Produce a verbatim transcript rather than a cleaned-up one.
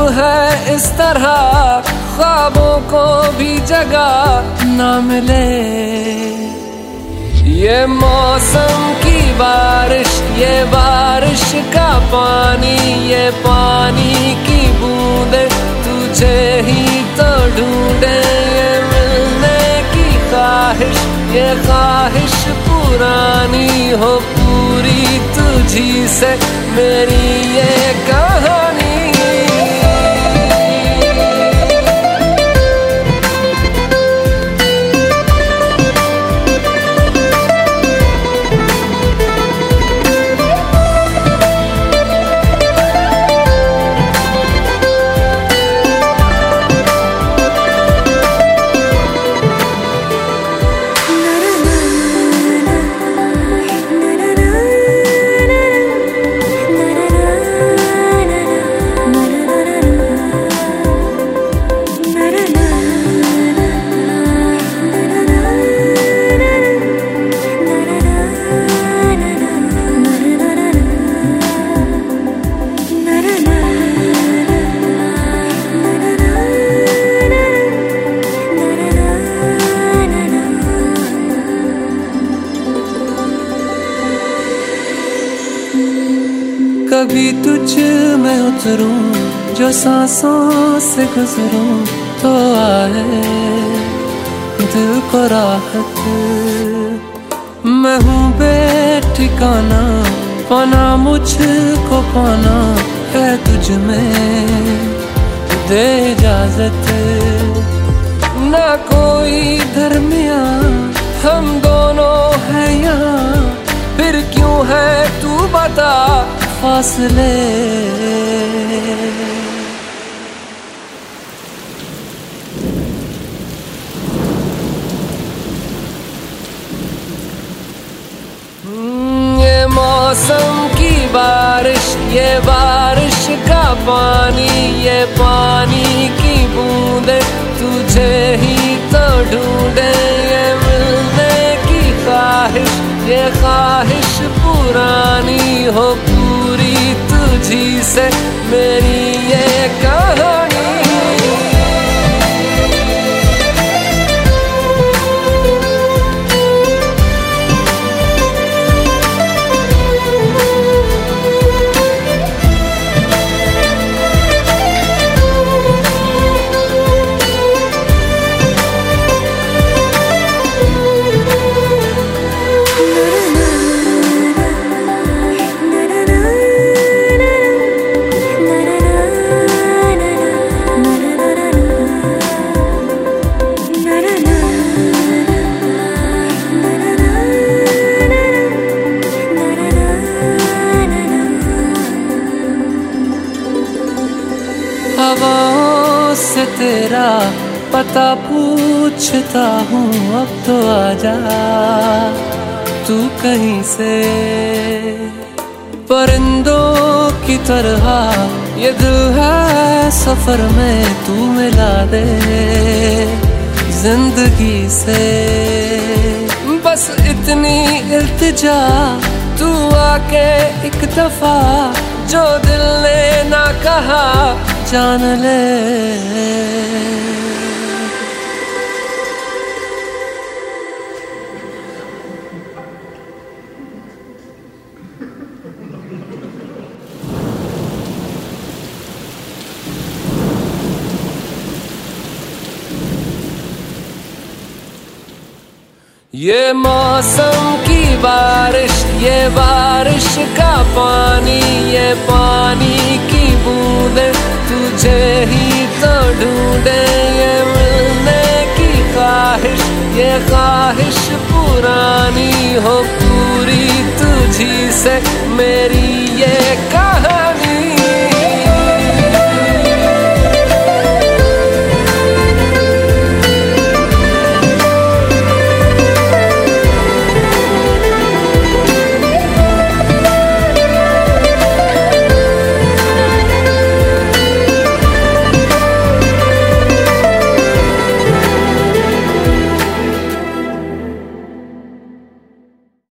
है इस तरह ख्वाबों को भी जगह ना मिले। ये मौसम की बारिश, ये बारिश का पानी, ये पानी की बूंदे तुझे ही तो ढूंढे। ये मिलने की ख्वाहिश, ये ख्वाहिश पुरानी हो पूरी तुझी से मेरी ये कहानी। कभी तुझ में उतरूं जो सांसों से गुजरूं तो आए दिल को राहत। मैं हूँ बेठिकाना, पाना मुझको पाना है तुझ में, दे इजाजत। ना कोई दरमिया हम दोनों हैं यहाँ, फिर क्यों है तू बता फासले। ये मौसम की बारिश, ये बारिश का पानी, ये पानी की बूंदे तुझे ही तो ढूंढे। ये मिलने की ख्वाहिश, ये ख्वाहिश पुरानी हो पूरी तुझी से मेरी ये कहानी। हवाओं से तेरा पता पूछता हूँ, अब तो आजा तू कहीं से। परिंदों की तरह ये दिल है सफर में, तू मिला दे जिंदगी से। बस इतनी इल्तिजा तू आके एक दफा जो दिल ने ना कहा जान ले। ये मौसम की बारिश, ये बारिश का पानी, ये पानी की बूंदे तुझे ही तो ढूंढे। ये मिलने की ख्वाहिश, ये ख्वाहिश पुरानी हो पूरी तुझी से मेरी